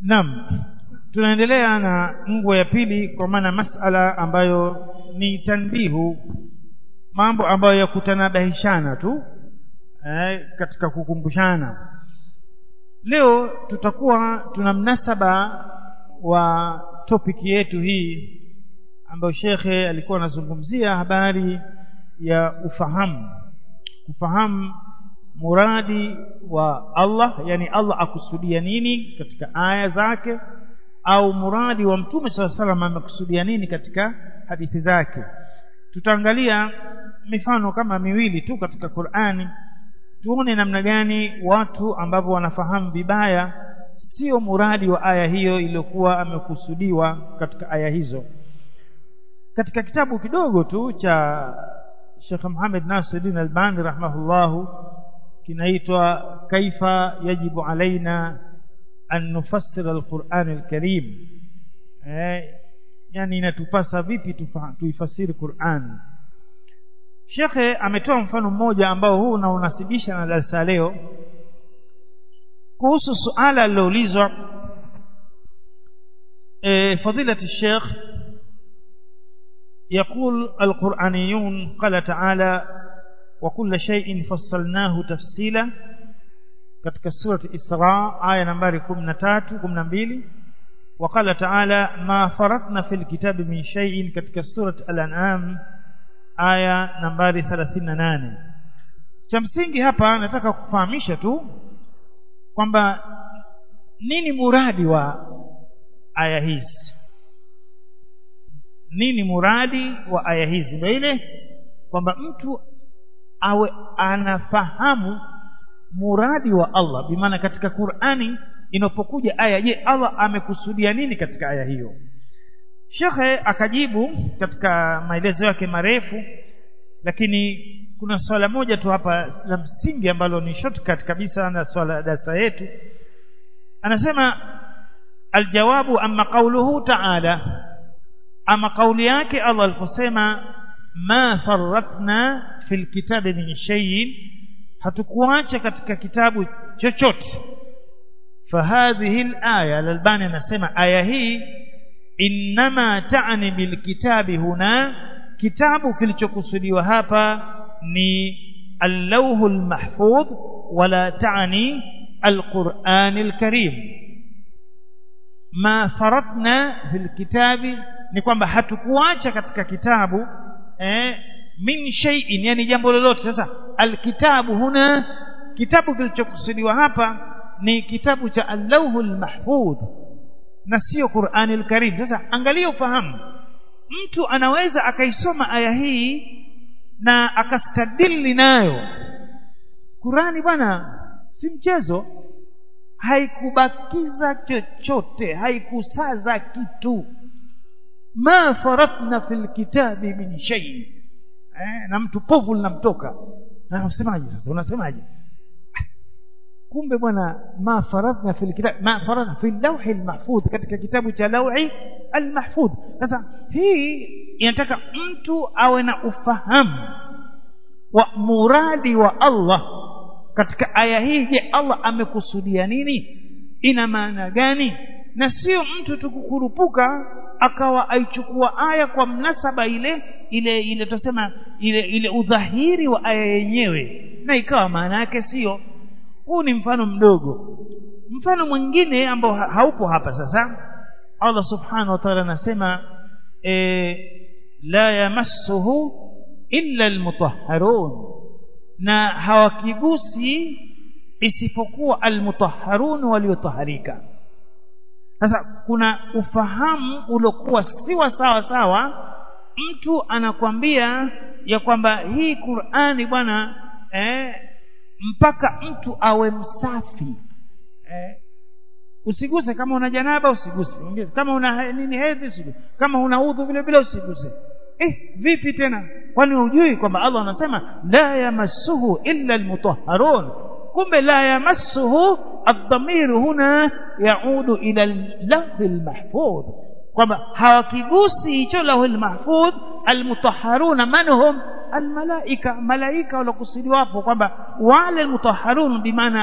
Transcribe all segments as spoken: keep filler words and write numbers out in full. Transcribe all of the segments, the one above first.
Naam, tunaendelea na nguo ya pili, kwa maana masala ambayo ni tanbihu, mambo ambayo yakutanabahishana tu eh, katika kukumbushana. Leo tutakuwa tuna mnasaba wa topiki yetu hii ambayo shekhe alikuwa anazungumzia habari ya ufahamu, kufahamu muradi wa Allah, yani Allah akusudia nini katika aya zake, au muradi wa Mtume swalla salam amekusudia nini katika hadithi zake. Tutaangalia mifano kama miwili tu katika Qur'ani, tuone namna gani watu ambao wanafahamu vibaya sio muradi wa aya hiyo iliyokuwa amekusudiwa katika aya hizo. Katika kitabu kidogo tu cha Sheikh Muhammad Nasiruddin Albani rahimahullahu, kinaitwa Kaifa yajibu alaina an nufassira al-Qur'an al-Karim, eh, yani inatupasa vipi tuifasiri Qur'an. Shekhe ametoa mfano mmoja ambao huu unaunasibisha na darasa leo kuhusu suala liloulizwa eh, fadilati Sheikh يقول القرآنيون قال تعالى وكل شيء فصلناه تفصيلا katika sura Isra aya nambari kumi na tatu kumi na mbili, وقال تعالى ما فرطنا في الكتاب من شيء katika sura Al-An'am aya nambari thelathini na nane. Cha msingi hapa nataka kufahamisha tu kwamba nini muradi wa aya hizi, nini muradi wa aya hizi. Ndio ile kwamba mtu awe anafahamu muradi wa Allah, bimaana katika Qur'ani inapokuja aya, je, Allah amekusudia nini katika aya hiyo. Shekhe akajibu katika maelezo yake marefu, lakini kuna swala moja tu hapa la msingi ambalo ni shortcut kabisa na swala darasa yetu. Anasema aljawabu amma qawluhu ta'ala, ama kauli yake Allah aliposema ma farratna fil kitabi min shay'in, hatukuacha katika kitabu chochote. Fahadhihi al-aya, Al-Albani anasema aya hii inma ta'ni bil kitabi huna, kitabu kilichokusudiwa hapa ni al-lawhul mahfudh wala ta'ni al-Qur'an al-Karim. Ma faratna fil kitabi ni kwamba hatukuacha katika kitabu eh, min shay'in, yani jambo lolote. Sasa alkitabu huna, kitabu kilichokusudiwa hapa ni kitabu cha al-lawhul mahfudh na sio Qur'an al-Karim. Sasa angalia ufahamu, mtu anaweza akaisoma aya hii na akastadili nayo. Qur'ani bwana si mchezo, haikubakiza chochote, haikusaza kitu. Ma faratna fil kitabi min shay, eh, na mtu povu linamtoka, na unasemaje sasa, unasemaje? Kumbe bwana ma faratna fil kitab, ma faratna fil lawhi al-mahfudh, katika kitabu cha lawhi al-mahfudh. Sasa hii inataka mtu awe na ufahamu wa muradi wa Allah katika aya hii. Je, Allah amekusudia nini, ina maana gani? Na sio mtu tukukurupuka akawa aichukua aya kwa mnasaba ile ile ile tusema ile ile udhahiri wa aya yenyewe na ikawa maana yake sio. Huu ni mfano mdogo. Mfano mwingine ambao haupo hapa sasa, Allah subhanahu wa ta'ala anasema e, la yamassuhu illa almutahharun, na hawakigusi isipokuwa almutahharun, waliotaharika. Sasa kuna ufahamu uliokuwa siwa sawa sawa. Mtu anakwambia ya kwamba hii Qur'ani bwana eh, mpaka mtu awe msafi eh, usiguse. Kama una janaba usiguse, kama una nini hedhi usiguse, kama una udhu vile vile usiguse. Eh, vipi tena? Kwani hujui kwamba Allah anasema la yamassuhu illa almutahharun? Kumbe la yamassuhu ad-damir huna yaudu ila al-lawh al-mahfudh, kwamba hawakigusi hicho lawh al-mahfudh. Al-mutahharuna manhum al-malaika, malaika walokusudiwa hapo, kwamba wale al-mutahharun bimaana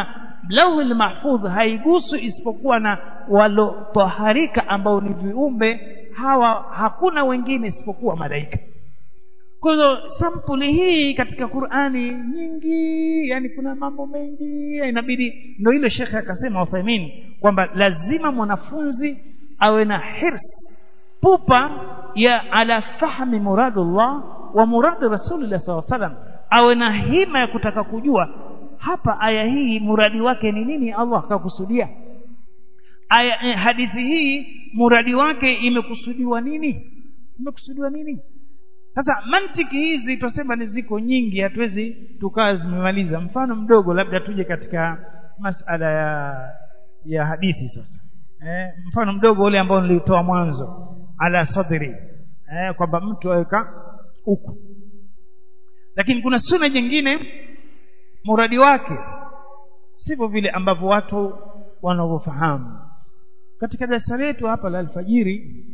lauhul mahfudh haigusu isipokuwa na walotoharika ambao ni viumbe hawa, hakuna wengine isipokuwa malaika. Kwa hiyo sampuli hii katika Qur'ani nyingi, yani kuna mambo mengi, inabidi ndio ile Sheikh akasema Uthaymeen kwamba lazima mwanafunzi awe na hirs, pupa ya ala fahmi muradullah wa murad rasulullah sallallahu alaihi wasallam, awe na hima ya kutaka kujua hapa aya hii muradi wake ni nini, Allah akakusudia aya eh, hadithi hii muradi wake imekusudiwa nini, imekusudiwa nini. Sasa mantiki hizi tuseme ni ziko nyingi, hatuwezi tukaa zimemaliza. Mfano mdogo labda tuje katika masala ya ya hadithi sasa. Eh, mfano mdogo ule ambao nilitoa mwanzo ala sadri, eh, kwamba mtu aweka huku. Lakini kuna sunna nyingine muradi wake sivyo vile ambavyo watu wanavyofahamu. Katika darasa letu hapa la alfajiri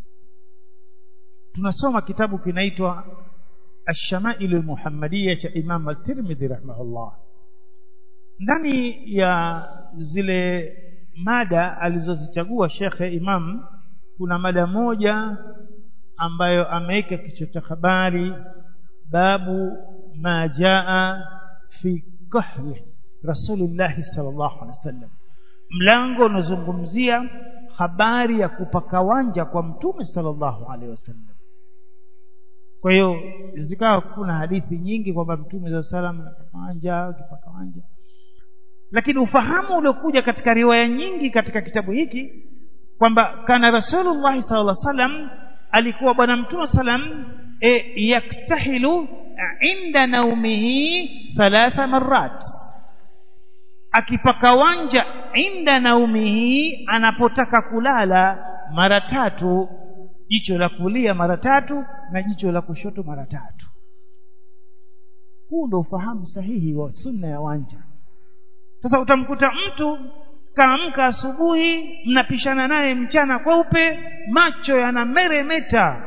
tunasoma kitabu kinaitwa Ash-Shama'il al-Muhammadiyya cha Imam al-Tirmidhi rahimahullah. Ndani ya zile mada alizozichagua Sheikh Imam kuna mada moja ambayo ameweka kichwa cha habari babu ma jaa fi kahli Rasulullah sallallahu alaihi wasallam, mlango unazungumzia habari ya kupaka wanja kwa Mtume sallallahu alaihi wasallam. Kwa hiyo zikawa kuna hadithi nyingi kwamba Mtume sallallahu alaihi wasallam anapaka wanja, kipaka wanja, lakini ufahamu uliokuja katika riwaya nyingi katika kitabu hiki kwamba kana Rasulullah sallallahu alaihi wasallam, alikuwa bwana Mtume sallam e, yaktahilu inda naumihi thalatha marrat, akipaka wanja inda naumihi, anapotaka kulala mara tatu, jicho la kulia mara tatu na jicho la kushoto mara tatu. Huu ndio ufahamu sahihi wa sunna ya wanja. Sasa utamkuta mtu kaamka asubuhi, mnapishana naye mchana kweupe, macho yanameremeta.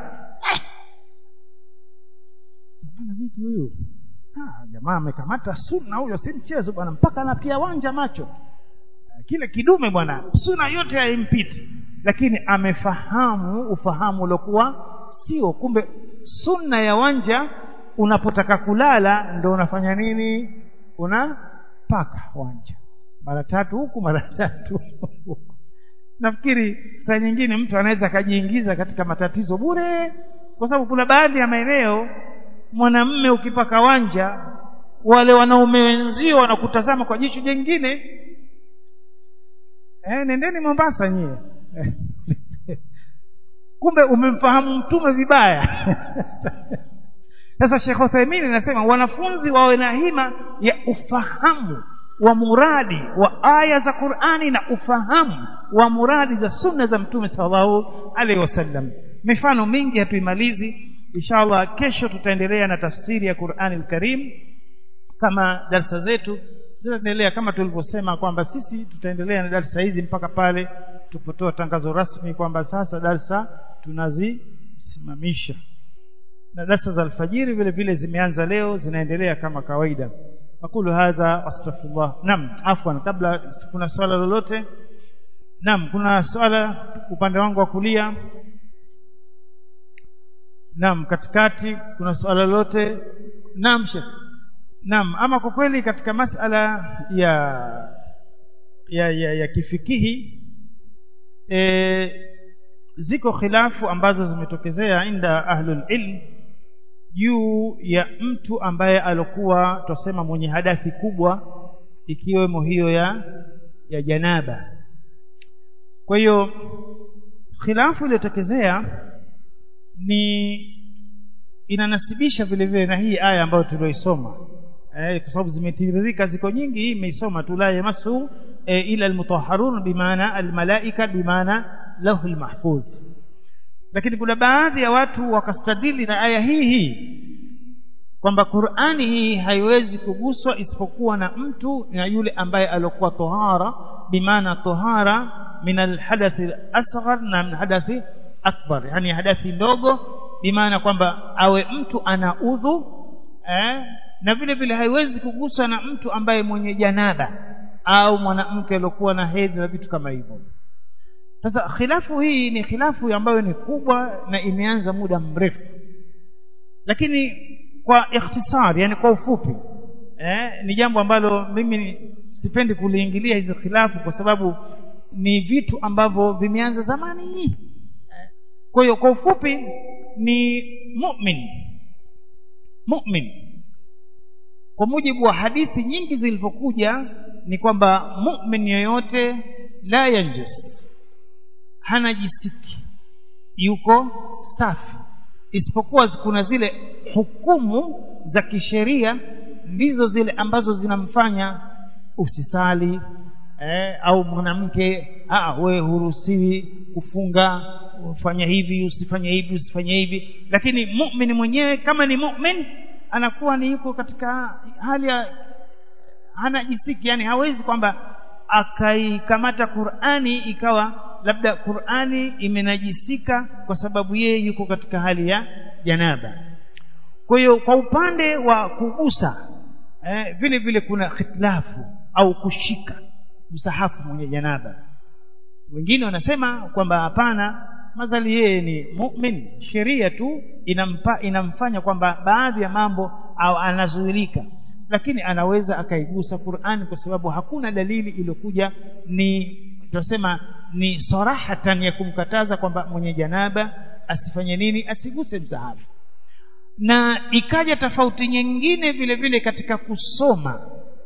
Bwana vipi huyu? Ah, jamaa amekamata sunna huyo, si mchezo bwana, mpaka anatia wanja macho. Kile kidume bwana, sunna yote haimpiti, lakini amefahamu ufahamu uliokuwa sio. Kumbe sunna ya wanja unapotaka kulala ndio unafanya nini? Unapaka wanja mara tatu huku mara tatu huku. Nafikiri saa nyingine mtu anaweza kajiingiza katika matatizo bure, kwa sababu kuna baadhi ya maeneo mwanamume ukipaka wanja, wale wanaume wenzio wanakutazama kwa jicho jingine. Eh, nendeni Mombasa nyie. Kumbe umemfahamu Mtume vibaya. Sasa Sheikh Uthaymeen anasema wanafunzi wawe na hima ya ufahamu wa muradi wa aya za Qur'ani na ufahamu wa muradi za sunna za Mtume sallallahu alaihi wasallam. Mifano mingi hatuimalizi. Inshallah kesho tutaendelea na tafsiri ya Qur'ani al-Karim, kama darasa zetu zinaendelea kama tulivyosema kwamba sisi tutaendelea na darasa hizi mpaka pale tupotoa tangazo rasmi kwamba sasa darasa tunazisimamisha. Na darasa za alfajiri vile vile zimeanza leo, zinaendelea kama kawaida. Aqulu hadha astaghfirullah. Naam, afwan, kabla kuna swala lolote? Naam, kuna swala upande wangu wa kulia. Naam, katikati kuna swala lolote? Naam Sheikh. Naam, ama kwa kweli katika masala ya ya ya, ya kifikihi e, ziko khilafu ambazo zimetokezea inda ahlul ilm juu ya mtu ambaye alikuwa tusema mwenye hadathi kubwa, ikiwemo hiyo ya ya janaba. Kwa hiyo khilafu iliyotokezea ni inanasibisha vile vile na hii aya ambayo tulioisoma, eh, kwa sababu zimetiririka ziko nyingi. Hii imeisoma tu la yamasu eh, ila almutahharun bimaana almalaika bimaana lauhul mahfuz. Lakini kuna baadhi ya watu wakastadili na aya hii hii kwamba Qur'ani hii haiwezi kuguswa isipokuwa na mtu na yule ambaye alikuwa tahara, bimaana tahara min alhadathi asghar na min hadathi akbar, yani hadathi ndogo, bimaana kwamba awe mtu ana udhu, eh, na vile vile haiwezi kuguswa na mtu ambaye mwenye janaba. au mwanamke aliyokuwa na hedhi na vitu kama hivyo. Sasa khilafu hii ni khilafu ambayo ni kubwa na imeanza muda mrefu, lakini kwa ikhtisar, yani kwa ufupi, eh, ni jambo ambalo mimi sipendi kuliingilia hizo khilafu kwa sababu ni vitu ambavyo vimeanza zamani. Kwa hiyo kwa ufupi ni mu'min mu'min kwa mujibu wa hadithi nyingi zilizokuja ni kwamba mu'min yoyote la yanjus, hana jisiki, yuko safi, isipokuwa kuna zile hukumu za kisheria ndizo zile ambazo zinamfanya usisali, eh, au mwanamke ah wewe huruhusiwi kufunga, ufanye hivi usifanye hivi usifanye hivi. Lakini mu'min mwenyewe kama ni mu'min anakuwa ni yuko katika hali ya hana jisiki, yani hawezi kwamba akaikamata Qur'ani ikawa labda Qur'ani imenajisika kwa sababu yeye yuko katika hali ya janaba. Kwa hiyo kwa upande wa kugusa, eh, vile vile kuna khitlafu au kushika msahafu mwenye janaba. Wengine wanasema kwamba hapana, madhali yeye ni mu'min, sheria tu inampa inamfanya kwamba baadhi ya mambo au anazuilika, lakini anaweza akaigusa Qur'an kwa sababu hakuna dalili iliyokuja ni tunasema ni sarahatan ya kumkataza kwamba mwenye janaba asifanye nini, asiguse msahafu. Na ikaja tofauti nyingine vile vile katika kusoma.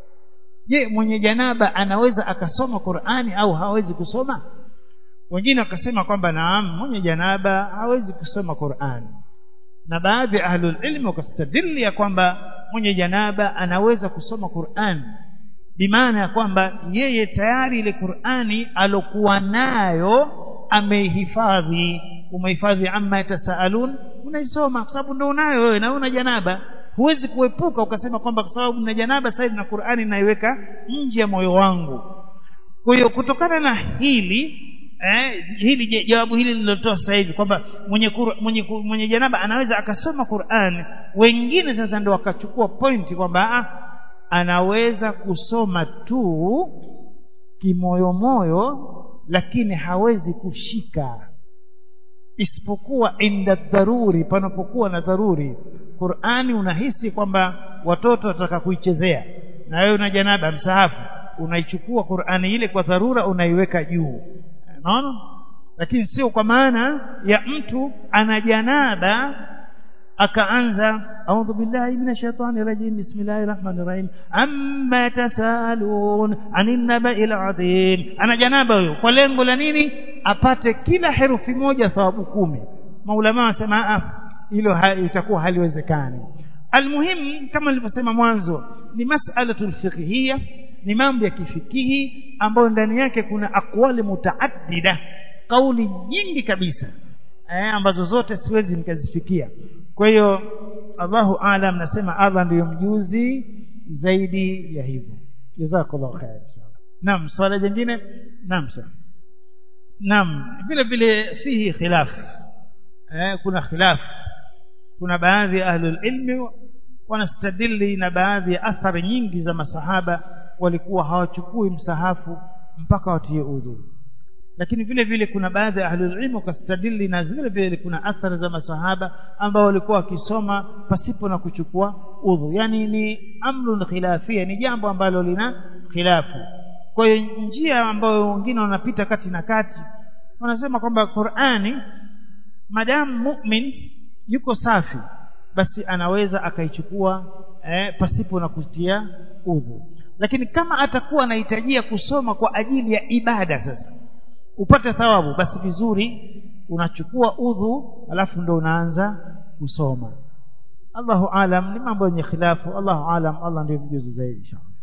Je, mwenye janaba anaweza akasoma Qur'ani au hawezi kusoma? Wengine wakasema kwamba naam, mwenye janaba hawezi kusoma Qur'ani, na baadhi ya ahlul ilmi wakastadili ya kwamba mwenye janaba anaweza kusoma Qur'ani, bimaana ya kwamba yeye tayari ile Qur'ani alokuwa nayo ameihifadhi. Umehifadhi amma yatasaalun, unaisoma kwa sababu ndio unayo wewe na una janaba. Huwezi kuepuka ukasema kwamba kwa sababu nina janaba sasa na Qur'ani naiweka nje ya moyo wangu. Kwa hiyo kutokana na hili eh, hili jawabu hili nilotoa sasa hivi kwamba mwenye, mwenye mwenye janaba anaweza akasoma Qur'an, wengine sasa ndio wakachukua pointi kwamba anaweza kusoma tu kimoyo moyo, lakini hawezi kushika, isipokuwa inda dharuri, panapokuwa na dharuri. Qur'ani unahisi kwamba watoto wataka kuichezea na wewe una janaba, msahafu unaichukua Qur'ani ile kwa dharura unaiweka juu, unaona. Lakini sio kwa maana ya mtu ana janaba akaanza a'udhu billahi minash shaitani rajim bismillahir rahmanir rahim amma yatasaalun anin naba'il adhim. Ana janaba huyo kwa lengo la nini? Apate kila herufi moja thawabu kumi. Maulama wasema ah, hilo itakuwa haliwezekani. Almuhim kama nilivyosema mwanzo ni mas'alatul fiqhiyya, ni mambo ya kifikihi ambayo ndani yake kuna aqwali mutaaddida, kauli nyingi kabisa eh, ambazo zote siwezi nikazifikia. Kwa hiyo Allahu aalam, nasema Allah ndiyo mjuzi zaidi ya hivyo. Jazakallahu khair inshallah. Naam, swala jingine. Naam sir. Naam, vile vile fihi khilaf. Eh, kuna khilaf. Kuna baadhi ya ahlul ilmi wanastadili na baadhi ya athari nyingi za masahaba walikuwa hawachukui msahafu mpaka watie udhu. Lakini vile vile kuna baadhi ya ahlul ilmu kastadili na vile vile kuna athari za masahaba ambao walikuwa wakisoma pasipo na kuchukua udhu. Yani ni amrun khilafia, ni jambo ambalo lina khilafu. Kwa hiyo njia ambayo wengine wanapita kati na kati wanasema kwamba Qur'ani madamu mu'min yuko safi basi anaweza akaichukua eh, pasipo na kutia udhu. Lakini kama atakuwa anahitajia kusoma kwa ajili ya ibada sasa upate thawabu, basi vizuri unachukua udhu alafu ndo unaanza kusoma. Allahu alam, ni mambo yenye khilafu. Allahu alam, Allah ndiye mjuzi zaidi inshallah.